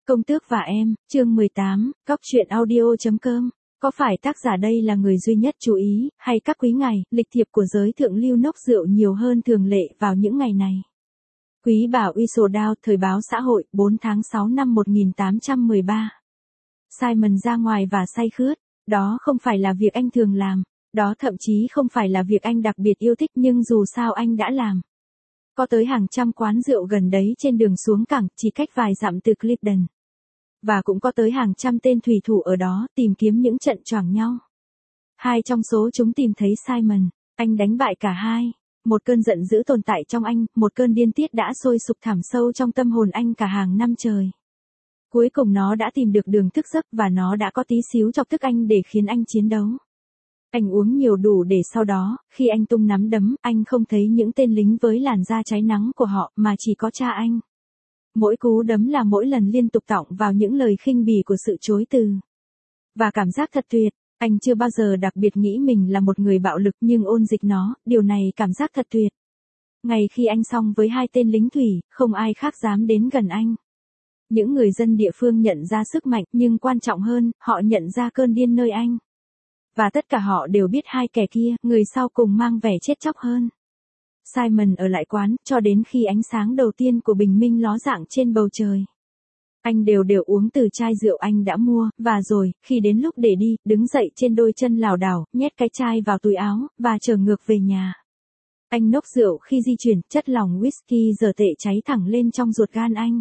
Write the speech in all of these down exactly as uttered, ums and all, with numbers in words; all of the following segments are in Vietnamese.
Công tước và em, chương mười tám, Cóc truyện audio.com. Có phải tác giả đây là người duy nhất chú ý, hay các quý ngài, lịch thiệp của giới thượng lưu nốc rượu nhiều hơn thường lệ vào những ngày này? Quý bà Whistledown, Thời báo xã hội, bốn tháng sáu năm một nghìn tám trăm mười ba. Simon ra ngoài và say khướt. Đó không phải là việc anh thường làm. Đó thậm chí không phải là việc anh đặc biệt yêu thích, nhưng dù sao anh đã làm. Có tới hàng trăm quán rượu gần đấy trên đường xuống cảng, chỉ cách vài dặm từ Clifton. Và cũng có tới hàng trăm tên thủy thủ ở đó tìm kiếm những trận choảng nhau. Hai trong số chúng tìm thấy Simon, anh đánh bại cả hai. Một cơn giận dữ tồn tại trong anh, một cơn điên tiết đã sôi sục thẳm sâu trong tâm hồn anh cả hàng năm trời. Cuối cùng nó đã tìm được đường thức giấc và nó đã có tí xíu chọc tức anh để khiến anh chiến đấu. Anh uống nhiều đủ để sau đó, khi anh tung nắm đấm, anh không thấy những tên lính với làn da cháy nắng của họ mà chỉ có cha anh. Mỗi cú đấm là mỗi lần liên tục tọng vào những lời khinh bỉ của sự chối từ. Và cảm giác thật tuyệt, anh chưa bao giờ đặc biệt nghĩ mình là một người bạo lực nhưng ôn dịch nó, điều này cảm giác thật tuyệt. Ngày khi anh xong với hai tên lính thủy, không ai khác dám đến gần anh. Những người dân địa phương nhận ra sức mạnh, nhưng quan trọng hơn, họ nhận ra cơn điên nơi anh. Và tất cả họ đều biết hai kẻ kia, người sau cùng mang vẻ chết chóc hơn. Simon ở lại quán, cho đến khi ánh sáng đầu tiên của bình minh ló dạng trên bầu trời. Anh đều đều uống từ chai rượu anh đã mua, và rồi, khi đến lúc để đi, đứng dậy trên đôi chân lảo đảo, nhét cái chai vào túi áo, và trở ngược về nhà. Anh nốc rượu khi di chuyển, chất lỏng whisky giờ tệ cháy thẳng lên trong ruột gan anh.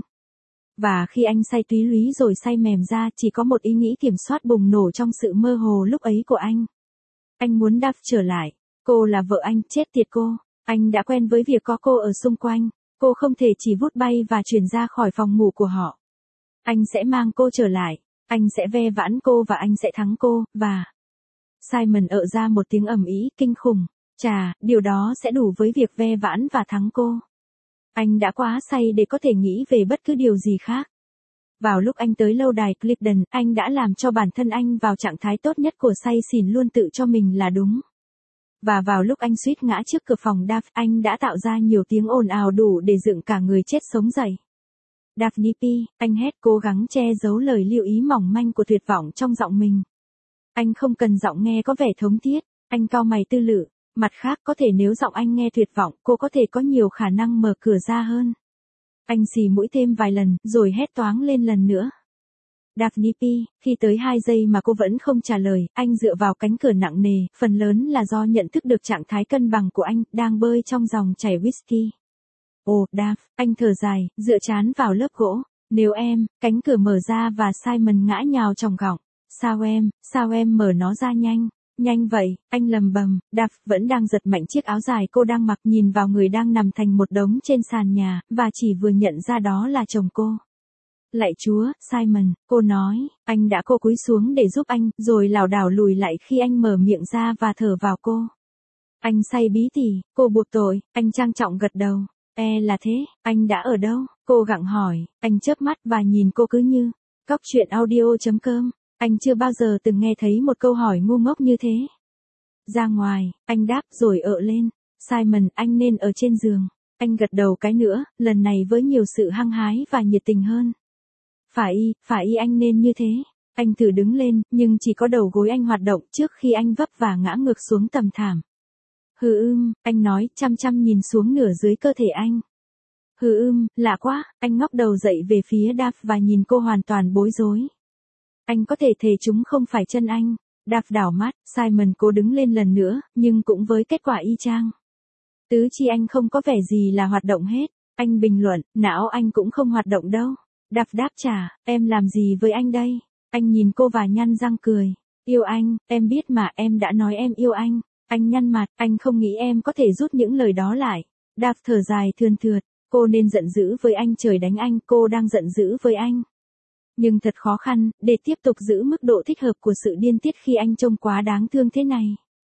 Và khi anh say túy lúy rồi say mềm ra, chỉ có một ý nghĩ kiểm soát bùng nổ trong sự mơ hồ lúc ấy của anh. Anh muốn Dav trở lại. Cô là vợ anh, chết tiệt cô. Anh đã quen với việc có cô ở xung quanh. Cô không thể chỉ vút bay và chuyển ra khỏi phòng ngủ của họ. Anh sẽ mang cô trở lại. Anh sẽ ve vãn cô và anh sẽ thắng cô, và... Simon ợ ra một tiếng ầm ĩ kinh khủng. Chà, điều đó sẽ đủ với việc ve vãn và thắng cô. Anh đã quá say để có thể nghĩ về bất cứ điều gì khác. Vào lúc anh tới lâu đài Clifton, anh đã làm cho bản thân anh vào trạng thái tốt nhất của say xỉn luôn tự cho mình là đúng. Và vào lúc anh suýt ngã trước cửa phòng Dav, anh đã tạo ra nhiều tiếng ồn ào đủ để dựng cả người chết sống dậy. Daphne P, anh hét cố gắng che giấu lời lưu ý mỏng manh của tuyệt vọng trong giọng mình. Anh không cần giọng nghe có vẻ thống thiết, anh cau mày tư lự. Mặt khác có thể nếu giọng anh nghe tuyệt vọng, cô có thể có nhiều khả năng mở cửa ra hơn. Anh xì mũi thêm vài lần, rồi hét toáng lên lần nữa. Daphne P, khi tới hai giây mà cô vẫn không trả lời, anh dựa vào cánh cửa nặng nề, phần lớn là do nhận thức được trạng thái cân bằng của anh, đang bơi trong dòng chảy whisky. Ồ, Dav, anh thở dài, dựa chán vào lớp gỗ. Nếu em, cánh cửa mở ra và Simon ngã nhào trong gọng. Sao em, sao em mở nó ra nhanh? Nhanh vậy, anh lầm bầm. Dav vẫn đang giật mạnh chiếc áo dài cô đang mặc, nhìn vào người đang nằm thành một đống trên sàn nhà, và chỉ vừa nhận ra đó là chồng cô. Lạy Chúa, Simon, cô nói, anh đã cô cúi xuống để giúp anh, rồi lảo đảo lùi lại khi anh mở miệng ra và thở vào cô. Anh say bí tỉ, cô buộc tội, anh trang trọng gật đầu. E là thế, anh đã ở đâu? Cô gặng hỏi, anh chớp mắt và nhìn cô cứ như, Cóc truyện audio.com. Anh chưa bao giờ từng nghe thấy một câu hỏi ngu ngốc như thế. Ra ngoài, anh đáp rồi ợ lên. Simon, anh nên ở trên giường. Anh gật đầu cái nữa, lần này với nhiều sự hăng hái và nhiệt tình hơn. Phải y, phải y anh nên như thế. Anh thử đứng lên, nhưng chỉ có đầu gối anh hoạt động trước khi anh vấp và ngã ngược xuống tầm thảm. Hừ ưm, anh nói, chăm chăm nhìn xuống nửa dưới cơ thể anh. Hừ ưm, lạ quá, anh ngóc đầu dậy về phía Dav và nhìn cô hoàn toàn bối rối. Anh có thể thề chúng không phải chân anh. Dav đảo mắt, Simon cố đứng lên lần nữa, nhưng cũng với kết quả y chang. Tứ chi anh không có vẻ gì là hoạt động hết. Anh bình luận, não anh cũng không hoạt động đâu. Dav đáp trả, em làm gì với anh đây? Anh nhìn cô và nhăn răng cười. Yêu anh, em biết mà, em đã nói em yêu anh. Anh nhăn mặt, anh không nghĩ em có thể rút những lời đó lại. Dav thở dài thườn thượt, cô nên giận dữ với anh, trời đánh anh, cô đang giận dữ với anh. Nhưng thật khó khăn, để tiếp tục giữ mức độ thích hợp của sự điên tiết khi anh trông quá đáng thương thế này.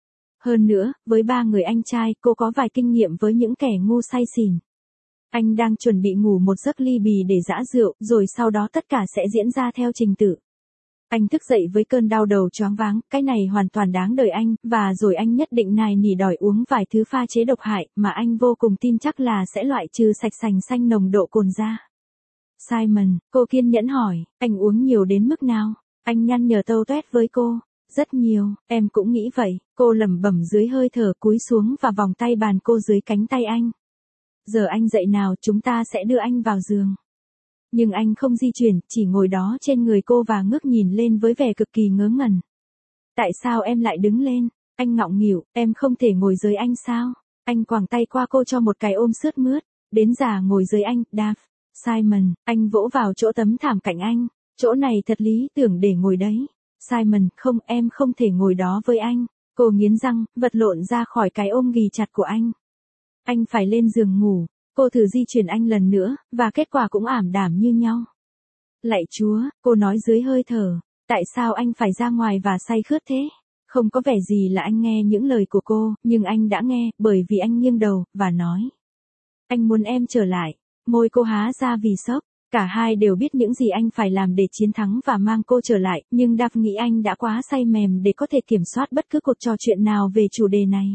Hơn nữa, với ba người anh trai, cô có vài kinh nghiệm với những kẻ ngu say xỉn. Anh đang chuẩn bị ngủ một giấc ly bì để giã rượu, rồi sau đó tất cả sẽ diễn ra theo trình tự. Anh thức dậy với cơn đau đầu choáng váng, cái này hoàn toàn đáng đời anh, và rồi anh nhất định nài nỉ đòi uống vài thứ pha chế độc hại, mà anh vô cùng tin chắc là sẽ loại trừ sạch sành xanh nồng độ cồn ra. Simon, cô kiên nhẫn hỏi, anh uống nhiều đến mức nào? Anh nhăn nhở tâu tuét với cô. Rất nhiều, em cũng nghĩ vậy, cô lẩm bẩm dưới hơi thở cúi xuống và vòng tay bàn cô dưới cánh tay anh. Giờ anh dậy nào, chúng ta sẽ đưa anh vào giường. Nhưng anh không di chuyển, chỉ ngồi đó trên người cô và ngước nhìn lên với vẻ cực kỳ ngớ ngẩn. Tại sao em lại đứng lên? Anh ngọng nghịu, em không thể ngồi dưới anh sao? Anh quàng tay qua cô cho một cái ôm sướt mướt. Đến già ngồi dưới anh, Dav. Simon, anh vỗ vào chỗ tấm thảm cạnh anh. Chỗ này thật lý tưởng để ngồi đấy. Simon, không, em không thể ngồi đó với anh. Cô nghiến răng, vật lộn ra khỏi cái ôm ghì chặt của anh. Anh phải lên giường ngủ. Cô thử di chuyển anh lần nữa, và kết quả cũng ảm đạm như nhau. Lạy Chúa, cô nói dưới hơi thở. Tại sao anh phải ra ngoài và say khướt thế? Không có vẻ gì là anh nghe những lời của cô, nhưng anh đã nghe, bởi vì anh nghiêng đầu, và nói. Anh muốn em trở lại. Môi cô há ra vì sốc. Cả hai đều biết những gì anh phải làm để chiến thắng và mang cô trở lại, nhưng Dav nghĩ anh đã quá say mềm để có thể kiểm soát bất cứ cuộc trò chuyện nào về chủ đề này.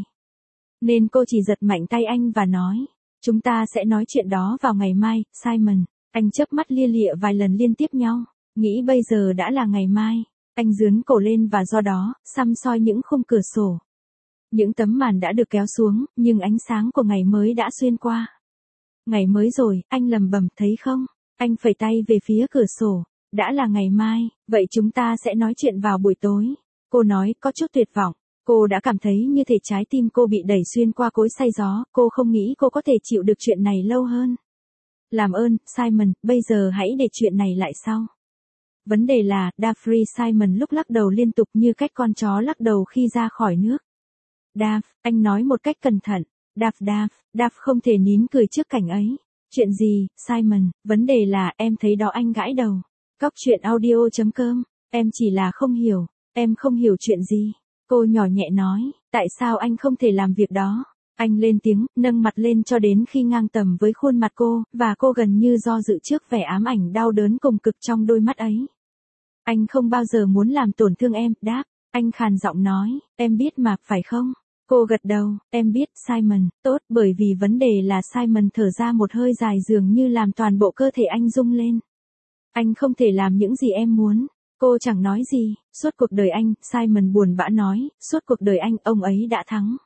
Nên cô chỉ giật mạnh tay anh và nói. Chúng ta sẽ nói chuyện đó vào ngày mai, Simon. Anh chớp mắt lia lịa vài lần liên tiếp nhau. Nghĩ bây giờ đã là ngày mai. Anh dướn cổ lên và do đó, săm soi những khung cửa sổ. Những tấm màn đã được kéo xuống, nhưng ánh sáng của ngày mới đã xuyên qua. Ngày mới rồi, anh lầm bầm, thấy không? Anh phẩy tay về phía cửa sổ. Đã là ngày mai, vậy chúng ta sẽ nói chuyện vào buổi tối. Cô nói, có chút tuyệt vọng. Cô đã cảm thấy như thể trái tim cô bị đẩy xuyên qua cối xay gió, cô không nghĩ cô có thể chịu được chuyện này lâu hơn. Làm ơn, Simon, bây giờ hãy để chuyện này lại sau. Vấn đề là, Daffrey Simon lúc lắc đầu liên tục như cách con chó lắc đầu khi ra khỏi nước. Dav, anh nói một cách cẩn thận. Dav, Dav, Dav không thể nín cười trước cảnh ấy. Chuyện gì, Simon, vấn đề là, em thấy đó anh gãi đầu. Cóc truyện audio chấm com, em chỉ là không hiểu, em không hiểu chuyện gì. Cô nhỏ nhẹ nói, tại sao anh không thể làm việc đó? Anh lên tiếng, nâng mặt lên cho đến khi ngang tầm với khuôn mặt cô, và cô gần như do dự trước vẻ ám ảnh đau đớn cùng cực trong đôi mắt ấy. Anh không bao giờ muốn làm tổn thương em, đáp. Anh khàn giọng nói, em biết mà, phải không? Cô gật đầu, em biết, Simon, tốt, bởi vì vấn đề là Simon thở ra một hơi dài dường như làm toàn bộ cơ thể anh rung lên. Anh không thể làm những gì em muốn. Cô chẳng nói gì, suốt cuộc đời anh, Simon buồn bã nói, suốt cuộc đời anh, ông ấy đã thắng.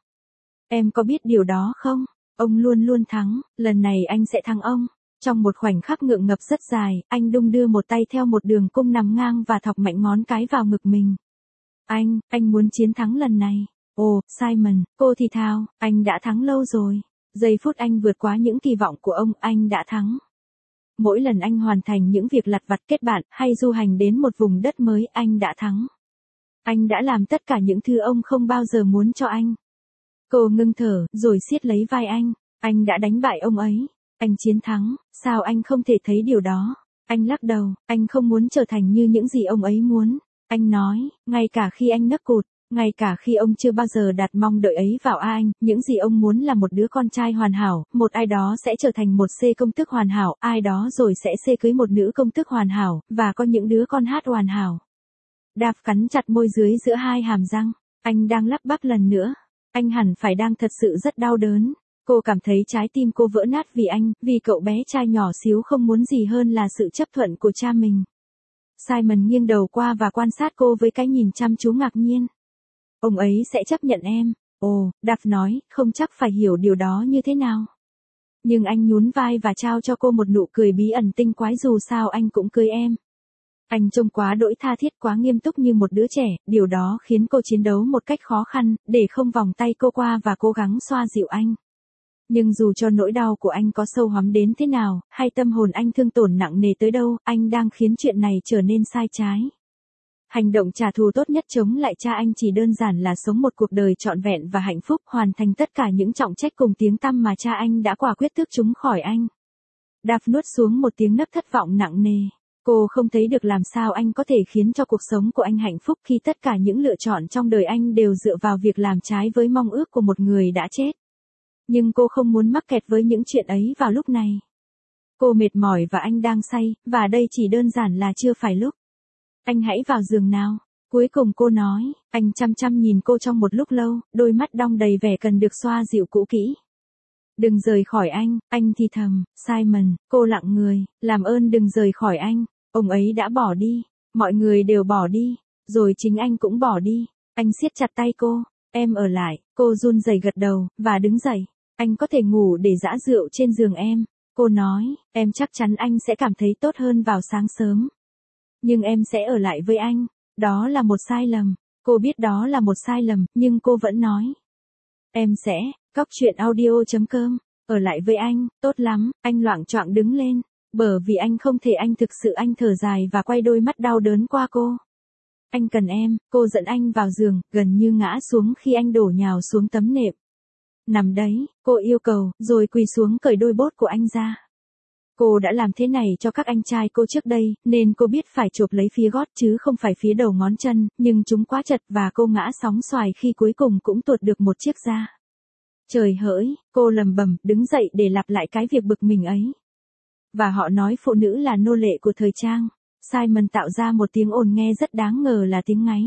Em có biết điều đó không? Ông luôn luôn thắng, lần này anh sẽ thắng ông. Trong một khoảnh khắc ngượng ngập rất dài, anh đung đưa một tay theo một đường cung nằm ngang và thọc mạnh ngón cái vào ngực mình. Anh, anh muốn chiến thắng lần này. Ồ, Simon, cô thì thào, anh đã thắng lâu rồi. Giây phút anh vượt qua những kỳ vọng của ông, anh đã thắng. Mỗi lần anh hoàn thành những việc lặt vặt kết bạn, hay du hành đến một vùng đất mới, anh đã thắng. Anh đã làm tất cả những thứ ông không bao giờ muốn cho anh. Cô ngưng thở, rồi siết lấy vai anh. Anh đã đánh bại ông ấy. Anh chiến thắng, sao anh không thể thấy điều đó? Anh lắc đầu, anh không muốn trở thành như những gì ông ấy muốn. Anh nói, ngay cả khi anh nấc cụt, ngay cả khi ông chưa bao giờ đặt mong đợi ấy vào anh, những gì ông muốn là một đứa con trai hoàn hảo, một ai đó sẽ trở thành một C công tước hoàn hảo, ai đó rồi sẽ C cưới một nữ công tước hoàn hảo, và có những đứa con hát hoàn hảo. Dav cắn chặt môi dưới giữa hai hàm răng. Anh đang lắp bắp lần nữa. Anh hẳn phải đang thật sự rất đau đớn. Cô cảm thấy trái tim cô vỡ nát vì anh, vì cậu bé trai nhỏ xíu không muốn gì hơn là sự chấp thuận của cha mình. Simon nghiêng đầu qua và quan sát cô với cái nhìn chăm chú ngạc nhiên. Ông ấy sẽ chấp nhận em. Ồ, Dav nói, không chắc phải hiểu điều đó như thế nào. Nhưng anh nhún vai và trao cho cô một nụ cười bí ẩn tinh quái, dù sao anh cũng cưới em. Anh trông quá đỗi tha thiết, quá nghiêm túc như một đứa trẻ, điều đó khiến cô chiến đấu một cách khó khăn, để không vòng tay cô qua và cố gắng xoa dịu anh. Nhưng dù cho nỗi đau của anh có sâu hắm đến thế nào, hay tâm hồn anh thương tổn nặng nề tới đâu, anh đang khiến chuyện này trở nên sai trái. Hành động trả thù tốt nhất chống lại cha anh chỉ đơn giản là sống một cuộc đời trọn vẹn và hạnh phúc, hoàn thành tất cả những trọng trách cùng tiếng tăm mà cha anh đã quả quyết tước chúng khỏi anh. Dav nuốt xuống một tiếng nấc thất vọng nặng nề. Cô không thấy được làm sao anh có thể khiến cho cuộc sống của anh hạnh phúc khi tất cả những lựa chọn trong đời anh đều dựa vào việc làm trái với mong ước của một người đã chết. Nhưng cô không muốn mắc kẹt với những chuyện ấy vào lúc này. Cô mệt mỏi và anh đang say, và đây chỉ đơn giản là chưa phải lúc. Anh hãy vào giường nào. Cuối cùng cô nói, anh chăm chăm nhìn cô trong một lúc lâu, đôi mắt đong đầy vẻ cần được xoa dịu cũ kỹ. Đừng rời khỏi anh, anh thì thầm. Simon, cô lặng người, làm ơn đừng rời khỏi anh. Ông ấy đã bỏ đi, mọi người đều bỏ đi, rồi chính anh cũng bỏ đi. Anh siết chặt tay cô, em ở lại, cô run rẩy gật đầu, và đứng dậy. Anh có thể ngủ để giã rượu trên giường em. Cô nói, em chắc chắn anh sẽ cảm thấy tốt hơn vào sáng sớm. Nhưng em sẽ ở lại với anh. Đó là một sai lầm. Cô biết đó là một sai lầm, nhưng cô vẫn nói. Em sẽ, Cóc truyện audio chấm com, ở lại với anh, tốt lắm, anh loạng choạng đứng lên. Bởi vì anh không thể anh thực sự anh thở dài và quay đôi mắt đau đớn qua cô. Anh cần em, cô dẫn anh vào giường, gần như ngã xuống khi anh đổ nhào xuống tấm nệm. Nằm đấy, cô yêu cầu, rồi quỳ xuống cởi đôi bốt của anh ra. Cô đã làm thế này cho các anh trai cô trước đây, nên cô biết phải chộp lấy phía gót chứ không phải phía đầu ngón chân, nhưng chúng quá chật và cô ngã sóng xoài khi cuối cùng cũng tuột được một chiếc ra. Trời hỡi, cô lầm bầm, đứng dậy để lặp lại cái việc bực mình ấy. Và họ nói phụ nữ là nô lệ của thời trang. Simon tạo ra một tiếng ồn nghe rất đáng ngờ là tiếng ngáy.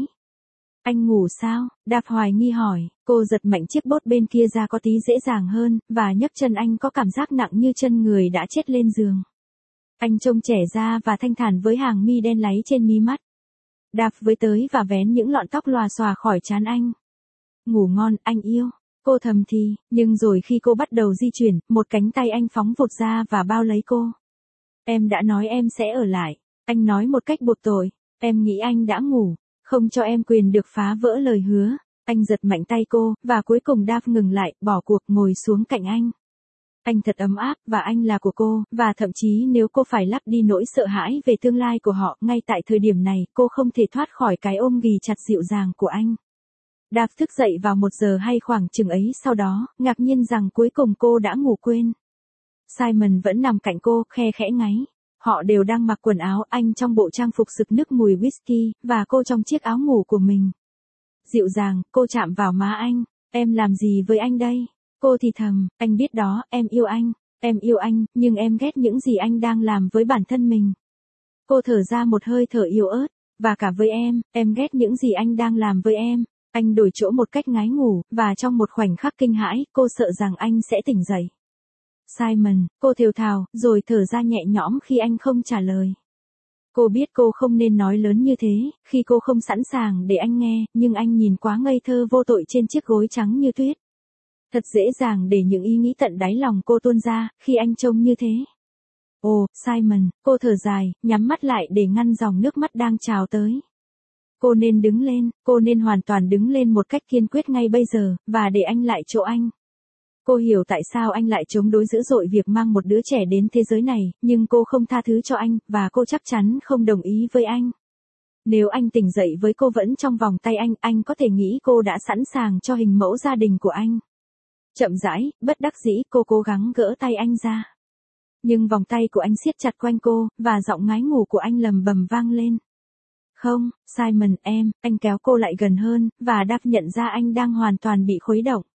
Anh ngủ sao? Đạp hoài nghi hỏi, cô giật mạnh chiếc bốt bên kia ra có tí dễ dàng hơn, và nhấc chân anh có cảm giác nặng như chân người đã chết lên giường. Anh trông trẻ ra và thanh thản với hàng mi đen láy trên mí mắt. Đạp với tới và vén những lọn tóc lòa xòa khỏi trán anh. Ngủ ngon, anh yêu. Cô thầm thì, nhưng rồi khi cô bắt đầu di chuyển, một cánh tay anh phóng vụt ra và bao lấy cô. Em đã nói em sẽ ở lại. Anh nói một cách buộc tội. Em nghĩ anh đã ngủ. Không cho em quyền được phá vỡ lời hứa. Anh giật mạnh tay cô, và cuối cùng Đạp ngừng lại, bỏ cuộc ngồi xuống cạnh anh. Anh thật ấm áp, và anh là của cô, và thậm chí nếu cô phải lấp đi nỗi sợ hãi về tương lai của họ, ngay tại thời điểm này, cô không thể thoát khỏi cái ôm ghì chặt dịu dàng của anh. Đạp thức dậy vào một giờ hay khoảng chừng ấy sau đó, ngạc nhiên rằng cuối cùng cô đã ngủ quên. Simon vẫn nằm cạnh cô, khe khẽ ngáy. Họ đều đang mặc quần áo, anh trong bộ trang phục sực nức mùi whisky, và cô trong chiếc áo ngủ của mình. Dịu dàng, cô chạm vào má anh. Em làm gì với anh đây? Cô thì thầm, anh biết đó, em yêu anh. Em yêu anh, nhưng em ghét những gì anh đang làm với bản thân mình. Cô thở ra một hơi thở yếu ớt. Và cả với em, em ghét những gì anh đang làm với em. Anh đổi chỗ một cách ngái ngủ, và trong một khoảnh khắc kinh hãi, cô sợ rằng anh sẽ tỉnh dậy. Simon, cô thều thào, rồi thở ra nhẹ nhõm khi anh không trả lời. Cô biết cô không nên nói lớn như thế, khi cô không sẵn sàng để anh nghe, nhưng anh nhìn quá ngây thơ vô tội trên chiếc gối trắng như tuyết. Thật dễ dàng để những ý nghĩ tận đáy lòng cô tuôn ra, khi anh trông như thế. Ồ, Simon, cô thở dài, nhắm mắt lại để ngăn dòng nước mắt đang trào tới. Cô nên đứng lên, cô nên hoàn toàn đứng lên một cách kiên quyết ngay bây giờ, và để anh lại chỗ anh. Cô hiểu tại sao anh lại chống đối dữ dội việc mang một đứa trẻ đến thế giới này, nhưng cô không tha thứ cho anh, và cô chắc chắn không đồng ý với anh. Nếu anh tỉnh dậy với cô vẫn trong vòng tay anh, anh có thể nghĩ cô đã sẵn sàng cho hình mẫu gia đình của anh. Chậm rãi, bất đắc dĩ, cô cố gắng gỡ tay anh ra. Nhưng vòng tay của anh siết chặt quanh cô, và giọng ngái ngủ của anh lầm bầm vang lên. Không, Simon, em, anh kéo cô lại gần hơn, và Đạp nhận ra anh đang hoàn toàn bị khuấy động.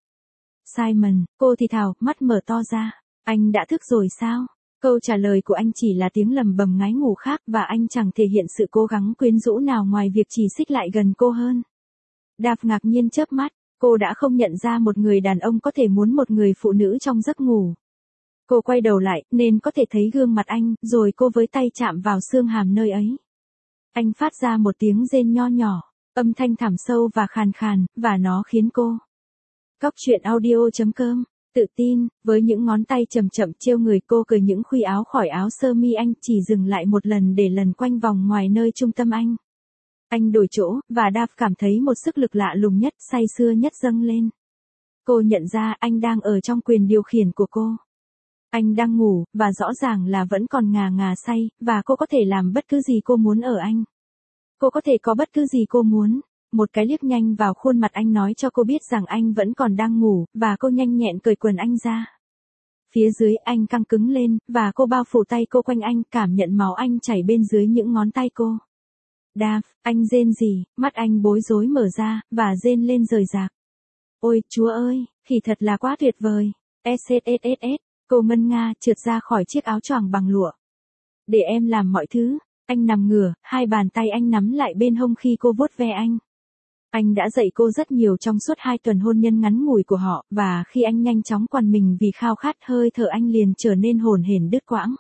Simon, cô thì thào, mắt mở to ra. Anh đã thức rồi sao? Câu trả lời của anh chỉ là tiếng lầm bầm ngái ngủ khác, và anh chẳng thể hiện sự cố gắng quyến rũ nào ngoài việc chỉ xích lại gần cô hơn. Đạp ngạc nhiên chớp mắt, cô đã không nhận ra một người đàn ông có thể muốn một người phụ nữ trong giấc ngủ. Cô quay đầu lại, nên có thể thấy gương mặt anh, rồi cô với tay chạm vào xương hàm nơi ấy. Anh phát ra một tiếng rên nho nhỏ, âm thanh thảm sâu và khàn khàn, và nó khiến cô. Cóc truyện audio chấm com, tự tin, với những ngón tay chậm chậm trêu người, cô cởi những khuy áo khỏi áo sơ mi anh, chỉ dừng lại một lần để lần quanh vòng ngoài nơi trung tâm anh. Anh đổi chỗ, và Đạp cảm thấy một sức lực lạ lùng nhất, say sưa nhất dâng lên. Cô nhận ra anh đang ở trong quyền điều khiển của cô. Anh đang ngủ, và rõ ràng là vẫn còn ngà ngà say, và cô có thể làm bất cứ gì cô muốn ở anh. Cô có thể có bất cứ gì cô muốn. Một cái liếc nhanh vào khuôn mặt anh nói cho cô biết rằng anh vẫn còn đang ngủ, và cô nhanh nhẹn cởi quần anh ra. Phía dưới anh căng cứng lên, và cô bao phủ tay cô quanh anh, cảm nhận máu anh chảy bên dưới những ngón tay cô. Đạp, anh rên rỉ, mắt anh bối rối mở ra, và rên lên rời rạc. Ôi, Chúa ơi, thì thật là quá tuyệt vời. ét ét ét ét ét, cô ngân nga trượt ra khỏi chiếc áo choàng bằng lụa. Để em làm mọi thứ. Anh nằm ngửa, hai bàn tay anh nắm lại bên hông khi cô vuốt ve anh. Anh đã dạy cô rất nhiều trong suốt hai tuần hôn nhân ngắn ngủi của họ, và khi anh nhanh chóng quằn mình vì khao khát hơi thở anh liền trở nên hổn hển đứt quãng.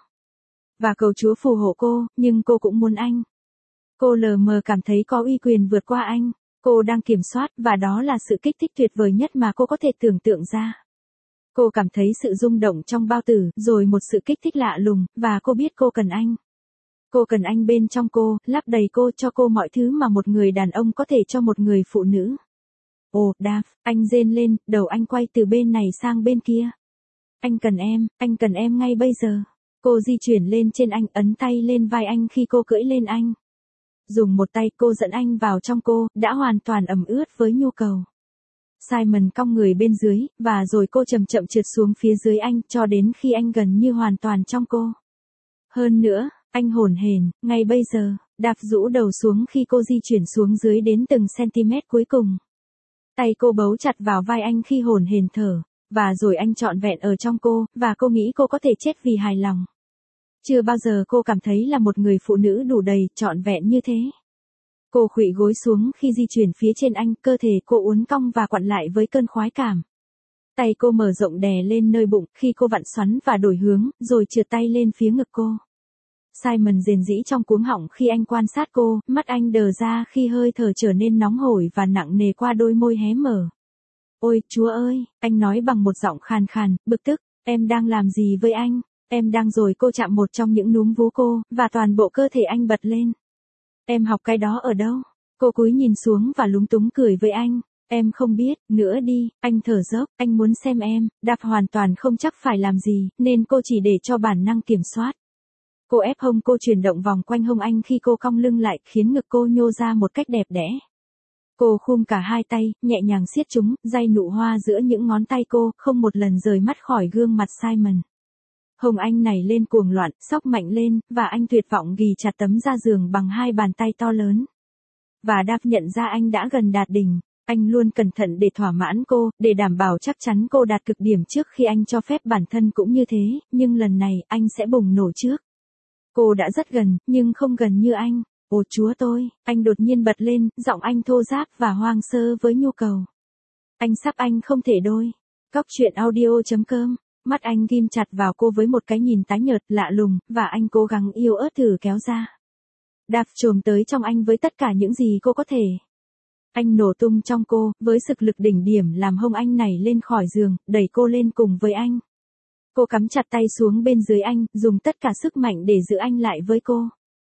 Và cầu Chúa phù hộ cô, nhưng cô cũng muốn anh. Cô lờ mờ cảm thấy có uy quyền vượt qua anh. Cô đang kiểm soát, và đó là sự kích thích tuyệt vời nhất mà cô có thể tưởng tượng ra. Cô cảm thấy sự rung động trong bao tử, rồi một sự kích thích lạ lùng, và cô biết cô cần anh. Cô cần anh bên trong cô, lấp đầy cô, cho cô mọi thứ mà một người đàn ông có thể cho một người phụ nữ. Ồ, Dav, anh rên lên, đầu anh quay từ bên này sang bên kia. Anh cần em, anh cần em ngay bây giờ. Cô di chuyển lên trên anh, ấn tay lên vai anh khi cô cưỡi lên anh. Dùng một tay cô dẫn anh vào trong cô, đã hoàn toàn ẩm ướt với nhu cầu. Simon cong người bên dưới, và rồi cô chậm chậm trượt xuống phía dưới anh, cho đến khi anh gần như hoàn toàn trong cô. Hơn nữa, anh hổn hển, ngay bây giờ, Dav rũ đầu xuống khi cô di chuyển xuống dưới đến từng cm cuối cùng. Tay cô bấu chặt vào vai anh khi hổn hển thở, và rồi anh trọn vẹn ở trong cô, và cô nghĩ cô có thể chết vì hài lòng. Chưa bao giờ cô cảm thấy là một người phụ nữ đủ đầy, trọn vẹn như thế. Cô khuỵu gối xuống khi di chuyển phía trên anh, cơ thể cô uốn cong và quặn lại với cơn khoái cảm. Tay cô mở rộng đè lên nơi bụng, khi cô vặn xoắn và đổi hướng, rồi trượt tay lên phía ngực cô. Simon rền rĩ trong cuống họng khi anh quan sát cô, mắt anh đờ ra khi hơi thở trở nên nóng hổi và nặng nề qua đôi môi hé mở. Ôi, Chúa ơi, anh nói bằng một giọng khàn khàn, bực tức, em đang làm gì với anh? Em đang. Rồi cô chạm một trong những núm vú cô, và toàn bộ cơ thể anh bật lên. Em học cái đó ở đâu? Cô cúi nhìn xuống và lúng túng cười với anh. Em không biết, nữa đi, anh thở dốc, anh muốn xem em. Đạp hoàn toàn không chắc phải làm gì, nên cô chỉ để cho bản năng kiểm soát. Cô ép hông cô chuyển động vòng quanh hông anh khi cô cong lưng lại, khiến ngực cô nhô ra một cách đẹp đẽ. Cô khum cả hai tay, nhẹ nhàng siết chúng, day nụ hoa giữa những ngón tay cô, không một lần rời mắt khỏi gương mặt Simon. Hông anh nảy lên cuồng loạn, xóc mạnh lên, và anh tuyệt vọng ghì chặt tấm da giường bằng hai bàn tay to lớn. Và Dav nhận ra anh đã gần đạt đỉnh. Anh luôn cẩn thận để thỏa mãn cô, để đảm bảo chắc chắn cô đạt cực điểm trước khi anh cho phép bản thân cũng như thế, nhưng lần này, anh sẽ bùng nổ trước. Cô đã rất gần, nhưng không gần như anh. Ồ Chúa tôi, anh đột nhiên bật lên, giọng anh thô ráp và hoang sơ với nhu cầu. Anh sắp anh không thể đôi. Cóc truyện audio chấm com. Mắt anh ghim chặt vào cô với một cái nhìn tái nhợt, lạ lùng, và anh cố gắng yếu ớt thử kéo ra. Đạp trồm tới trong anh với tất cả những gì cô có thể. Anh nổ tung trong cô, với sức lực đỉnh điểm làm hông anh nảy lên khỏi giường, đẩy cô lên cùng với anh. Cô cắm chặt tay xuống bên dưới anh, dùng tất cả sức mạnh để giữ anh lại với cô.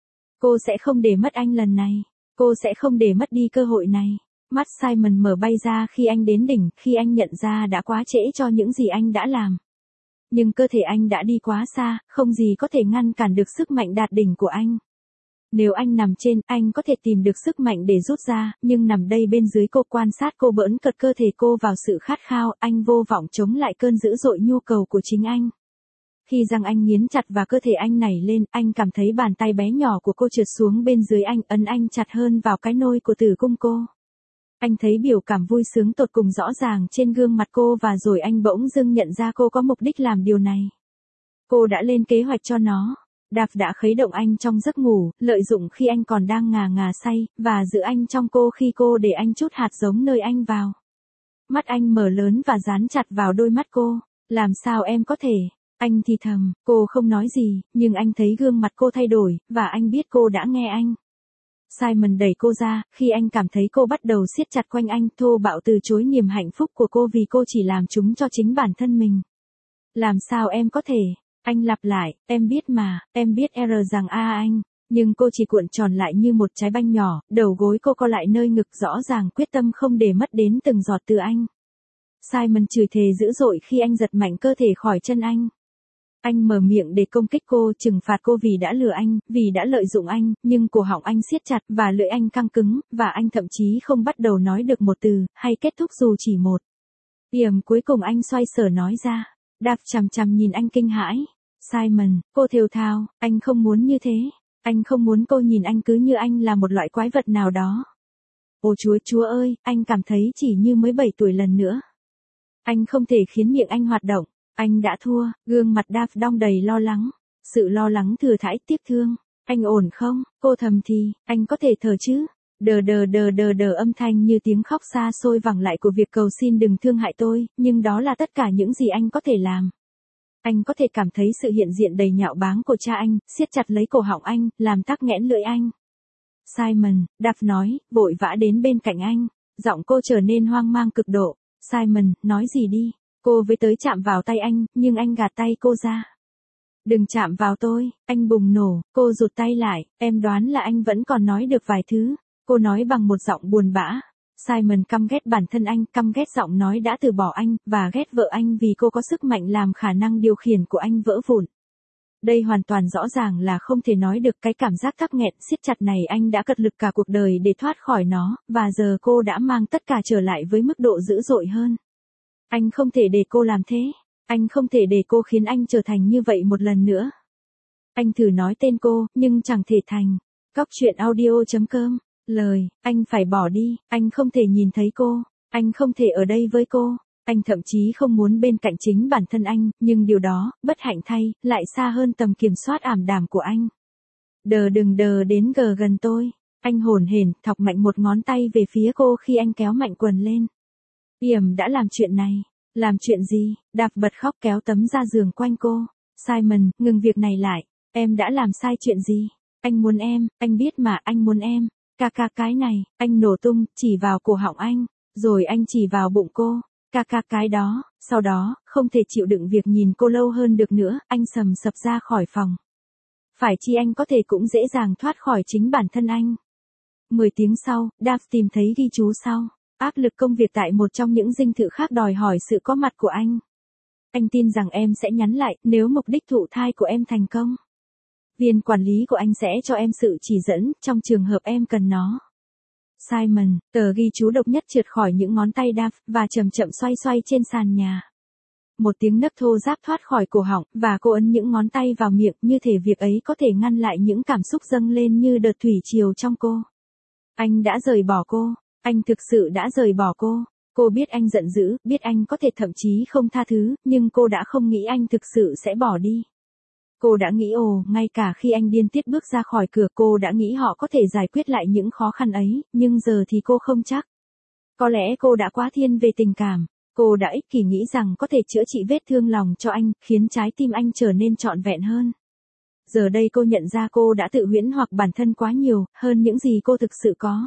Cô sẽ không để mất anh lần này. Cô sẽ không để mất đi cơ hội này. Mắt Simon mở bay ra khi anh đến đỉnh, khi anh nhận ra đã quá trễ cho những gì anh đã làm. Nhưng cơ thể anh đã đi quá xa, không gì có thể ngăn cản được sức mạnh đạt đỉnh của anh. Nếu anh nằm trên, anh có thể tìm được sức mạnh để rút ra, nhưng nằm đây bên dưới cô quan sát cô bỡn cợt cơ thể cô vào sự khát khao, anh vô vọng chống lại cơn dữ dội nhu cầu của chính anh. Khi răng anh nghiến chặt và cơ thể anh nảy lên, anh cảm thấy bàn tay bé nhỏ của cô trượt xuống bên dưới anh, ấn anh chặt hơn vào cái nôi của tử cung cô. Anh thấy biểu cảm vui sướng tột cùng rõ ràng trên gương mặt cô, và rồi anh bỗng dưng nhận ra cô có mục đích làm điều này. Cô đã lên kế hoạch cho nó. Dav đã khuấy động anh trong giấc ngủ, lợi dụng khi anh còn đang ngà ngà say, và giữ anh trong cô khi cô để anh chút hạt giống nơi anh vào. Mắt anh mở lớn và dán chặt vào đôi mắt cô. Làm sao em có thể? Anh thì thầm, cô không nói gì, nhưng anh thấy gương mặt cô thay đổi, và anh biết cô đã nghe anh. Simon đẩy cô ra, khi anh cảm thấy cô bắt đầu siết chặt quanh anh, thô bạo từ chối niềm hạnh phúc của cô vì cô chỉ làm chúng cho chính bản thân mình. Làm sao em có thể? Anh lặp lại, em biết mà, em biết er rằng a à anh, nhưng cô chỉ cuộn tròn lại như một trái banh nhỏ, đầu gối cô co lại nơi ngực, rõ ràng quyết tâm không để mất đến từng giọt từ anh. Simon chửi thề dữ dội khi anh giật mạnh cơ thể khỏi chân anh. Anh mở miệng để công kích cô, trừng phạt cô vì đã lừa anh, vì đã lợi dụng anh, nhưng cổ họng anh siết chặt, và lưỡi anh căng cứng, và anh thậm chí không bắt đầu nói được một từ, hay kết thúc dù chỉ một. Điểm cuối cùng anh xoay sở nói ra. Đạp chằm chằm nhìn anh kinh hãi. Simon, cô thều thào, anh không muốn như thế. Anh không muốn cô nhìn anh cứ như anh là một loại quái vật nào đó. Ồ Chúa Chúa ơi, anh cảm thấy chỉ như mới bảy tuổi lần nữa. Anh không thể khiến miệng anh hoạt động. Anh đã thua, gương mặt Dav đong đầy lo lắng. Sự lo lắng thừa thãi tiếc thương. Anh ổn không? Cô thầm thì, anh có thể thở chứ? Đờ đờ đờ đờ đờ âm thanh như tiếng khóc xa xôi vẳng lại của việc cầu xin đừng thương hại tôi, nhưng đó là tất cả những gì anh có thể làm. Anh có thể cảm thấy sự hiện diện đầy nhạo báng của cha anh, siết chặt lấy cổ họng anh, làm tắc nghẽn lưỡi anh. Simon, Dav nói, vội vã đến bên cạnh anh. Giọng cô trở nên hoang mang cực độ. Simon, nói gì đi. Cô với tới chạm vào tay anh, nhưng anh gạt tay cô ra. Đừng chạm vào tôi, anh bùng nổ, cô rụt tay lại, em đoán là anh vẫn còn nói được vài thứ. Cô nói bằng một giọng buồn bã. Simon căm ghét bản thân anh, căm ghét giọng nói đã từ bỏ anh, và ghét vợ anh vì cô có sức mạnh làm khả năng điều khiển của anh vỡ vụn. Đây hoàn toàn rõ ràng là không thể nói được, cái cảm giác tắc nghẹn siết chặt này anh đã cật lực cả cuộc đời để thoát khỏi nó, và giờ cô đã mang tất cả trở lại với mức độ dữ dội hơn. Anh không thể để cô làm thế, anh không thể để cô khiến anh trở thành như vậy một lần nữa. Anh thử nói tên cô, nhưng chẳng thể thành. Cóc truyện audio chấm com. Lời, anh phải bỏ đi, anh không thể nhìn thấy cô, anh không thể ở đây với cô, anh thậm chí không muốn bên cạnh chính bản thân anh, nhưng điều đó, bất hạnh thay, lại xa hơn tầm kiểm soát ảm đạm của anh. Đờ đừng đờ đến gờ gần tôi, anh hổn hển, thọc mạnh một ngón tay về phía cô khi anh kéo mạnh quần lên. Yểm đã làm chuyện này, làm chuyện gì, Đạp bật khóc kéo tấm ra giường quanh cô. Simon, ngừng việc này lại, em đã làm sai chuyện gì, anh muốn em, anh biết mà, anh muốn em. Ca ca cái này, anh nổ tung, chỉ vào cổ họng anh, rồi anh chỉ vào bụng cô, ca ca cái đó, sau đó, không thể chịu đựng việc nhìn cô lâu hơn được nữa, anh sầm sập ra khỏi phòng. Phải chi anh có thể cũng dễ dàng thoát khỏi chính bản thân anh. Mười tiếng sau, Dav tìm thấy ghi chú sau, áp lực công việc tại một trong những dinh thự khác đòi hỏi sự có mặt của anh. Anh tin rằng em sẽ nhắn lại, nếu mục đích thụ thai của em thành công. Viên quản lý của anh sẽ cho em sự chỉ dẫn, trong trường hợp em cần nó. Simon, tờ ghi chú độc nhất trượt khỏi những ngón tay Dav, và chậm chậm xoay xoay trên sàn nhà. Một tiếng nấc thô ráp thoát khỏi cổ họng, và cô ấn những ngón tay vào miệng, như thể việc ấy có thể ngăn lại những cảm xúc dâng lên như đợt thủy triều trong cô. Anh đã rời bỏ cô, anh thực sự đã rời bỏ cô. Cô biết anh giận dữ, biết anh có thể thậm chí không tha thứ, nhưng cô đã không nghĩ anh thực sự sẽ bỏ đi. Cô đã nghĩ ồ, ngay cả khi anh điên tiết bước ra khỏi cửa, cô đã nghĩ họ có thể giải quyết lại những khó khăn ấy, nhưng giờ thì cô không chắc. Có lẽ cô đã quá thiên về tình cảm, cô đã ích kỷ nghĩ rằng có thể chữa trị vết thương lòng cho anh, khiến trái tim anh trở nên trọn vẹn hơn. Giờ đây cô nhận ra cô đã tự huyễn hoặc bản thân quá nhiều, hơn những gì cô thực sự có.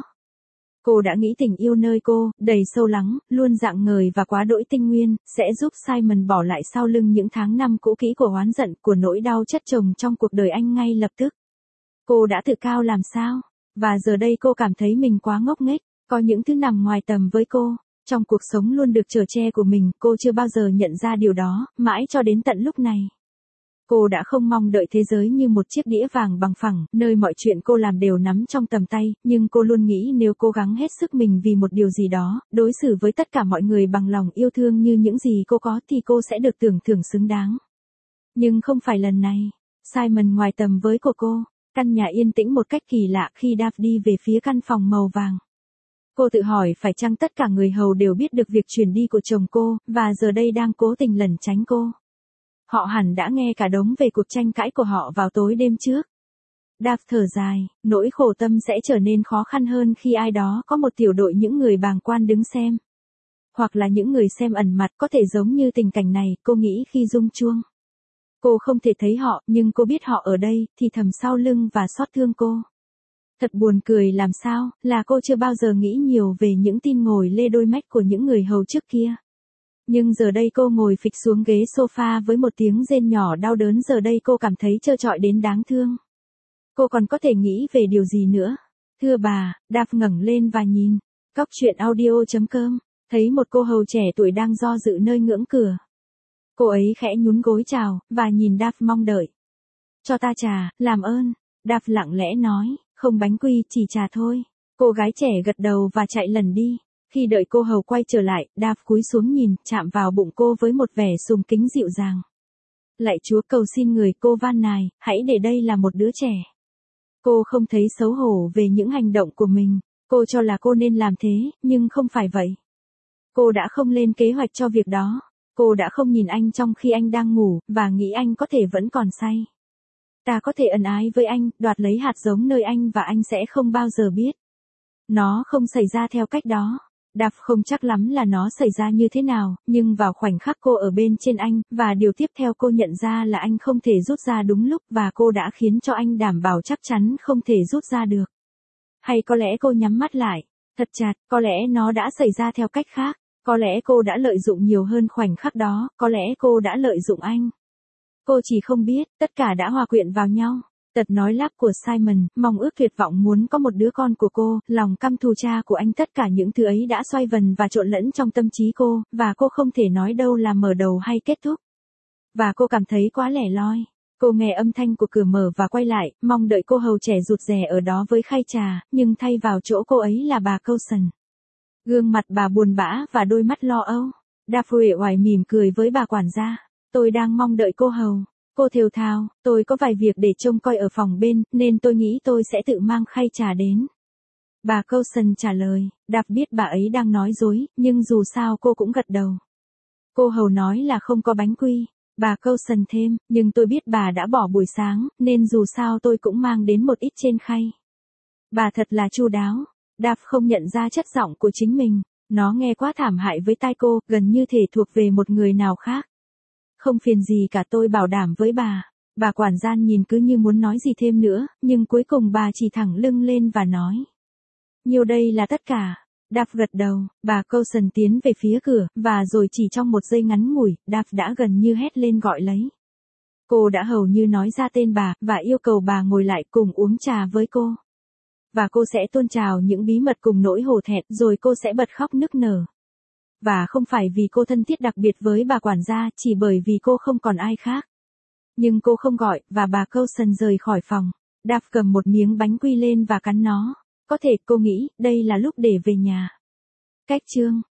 Cô đã nghĩ tình yêu nơi cô, đầy sâu lắng, luôn rạng ngời và quá đỗi tinh nguyên, sẽ giúp Simon bỏ lại sau lưng những tháng năm cũ kỹ của oán giận, của nỗi đau chất chồng trong cuộc đời anh ngay lập tức. Cô đã tự cao làm sao? Và giờ đây cô cảm thấy mình quá ngốc nghếch, có những thứ nằm ngoài tầm với cô. Trong cuộc sống luôn được chở che của mình, cô chưa bao giờ nhận ra điều đó, mãi cho đến tận lúc này. Cô đã không mong đợi thế giới như một chiếc đĩa vàng bằng phẳng, nơi mọi chuyện cô làm đều nắm trong tầm tay, nhưng cô luôn nghĩ nếu cố gắng hết sức mình vì một điều gì đó, đối xử với tất cả mọi người bằng lòng yêu thương như những gì cô có thì cô sẽ được tưởng thưởng xứng đáng. Nhưng không phải lần này. Simon ngoài tầm với của cô, căn nhà yên tĩnh một cách kỳ lạ khi Dav đi về phía căn phòng màu vàng. Cô tự hỏi phải chăng tất cả người hầu đều biết được việc chuyển đi của chồng cô, và giờ đây đang cố tình lẩn tránh cô. Họ hẳn đã nghe cả đống về cuộc tranh cãi của họ vào tối đêm trước. Dav thở dài, nỗi khổ tâm sẽ trở nên khó khăn hơn khi ai đó có một tiểu đội những người bàng quan đứng xem. Hoặc là những người xem ẩn mặt, có thể giống như tình cảnh này, cô nghĩ khi rung chuông. Cô không thể thấy họ, nhưng cô biết họ ở đây, thì thầm sau lưng và xót thương cô. Thật buồn cười làm sao, là cô chưa bao giờ nghĩ nhiều về những tin ngồi lê đôi mách của những người hầu trước kia. Nhưng giờ đây cô ngồi phịch xuống ghế sofa với một tiếng rên nhỏ đau đớn, giờ đây cô cảm thấy trơ trọi đến đáng thương. Cô còn có thể nghĩ về điều gì nữa? Thưa bà, Dav ngẩng lên và nhìn. Cóc truyện audio chấm com, thấy một cô hầu trẻ tuổi đang do dự nơi ngưỡng cửa. Cô ấy khẽ nhún gối chào, và nhìn Dav mong đợi. Cho ta trà, làm ơn. Dav lặng lẽ nói, không bánh quy, chỉ trà thôi. Cô gái trẻ gật đầu và chạy lần đi. Khi đợi cô hầu quay trở lại, Dav cúi xuống nhìn, chạm vào bụng cô với một vẻ sùng kính dịu dàng. Lạy Chúa, cầu xin người, cô van nài, hãy để đây là một đứa trẻ. Cô không thấy xấu hổ về những hành động của mình. Cô cho là cô nên làm thế, nhưng không phải vậy. Cô đã không lên kế hoạch cho việc đó. Cô đã không nhìn anh trong khi anh đang ngủ, và nghĩ anh có thể vẫn còn say. Ta có thể ân ái với anh, đoạt lấy hạt giống nơi anh và anh sẽ không bao giờ biết. Nó không xảy ra theo cách đó. Đạp không chắc lắm là nó xảy ra như thế nào, nhưng vào khoảnh khắc cô ở bên trên anh, và điều tiếp theo cô nhận ra là anh không thể rút ra đúng lúc và cô đã khiến cho anh đảm bảo chắc chắn không thể rút ra được. Hay có lẽ cô nhắm mắt lại, thật chặt, có lẽ nó đã xảy ra theo cách khác, có lẽ cô đã lợi dụng nhiều hơn khoảnh khắc đó, có lẽ cô đã lợi dụng anh. Cô chỉ không biết, tất cả đã hòa quyện vào nhau. Tật nói lắp của Simon, mong ước tuyệt vọng muốn có một đứa con của cô, lòng căm thù cha của anh, tất cả những thứ ấy đã xoay vần và trộn lẫn trong tâm trí cô, và cô không thể nói đâu là mở đầu hay kết thúc. Và cô cảm thấy quá lẻ loi. Cô nghe âm thanh của cửa mở và quay lại, mong đợi cô hầu trẻ rụt rè ở đó với khay trà, nhưng thay vào chỗ cô ấy là bà Coulson. Gương mặt bà buồn bã và đôi mắt lo âu. Daphne oải mỉm cười với bà quản gia. Tôi đang mong đợi cô hầu. Cô thều thào, tôi có vài việc để trông coi ở phòng bên, nên tôi nghĩ tôi sẽ tự mang khay trà đến. Bà Coulson trả lời, Đạp biết bà ấy đang nói dối, nhưng dù sao cô cũng gật đầu. Cô hầu nói là không có bánh quy. Bà Coulson thêm, nhưng tôi biết bà đã bỏ buổi sáng, nên dù sao tôi cũng mang đến một ít trên khay. Bà thật là chu đáo. Đạp không nhận ra chất giọng của chính mình. Nó nghe quá thảm hại với tai cô, gần như thể thuộc về một người nào khác. Không phiền gì cả, tôi bảo đảm với bà. Bà quản gia nhìn cứ như muốn nói gì thêm nữa, nhưng cuối cùng bà chỉ thẳng lưng lên và nói. Nhiều đây là tất cả. Đạp gật đầu, bà Coulson tiến về phía cửa, và rồi chỉ trong một giây ngắn ngủi, Đạp đã gần như hét lên gọi lấy. Cô đã hầu như nói ra tên bà, và yêu cầu bà ngồi lại cùng uống trà với cô. Và cô sẽ tuôn trào những bí mật cùng nỗi hổ thẹn, rồi cô sẽ bật khóc nức nở. Và không phải vì cô thân thiết đặc biệt với bà quản gia, chỉ bởi vì cô không còn ai khác. Nhưng cô không gọi, và bà Coulson rời khỏi phòng. Đạp cầm một miếng bánh quy lên và cắn nó. Có thể cô nghĩ, đây là lúc để về nhà. Cách chương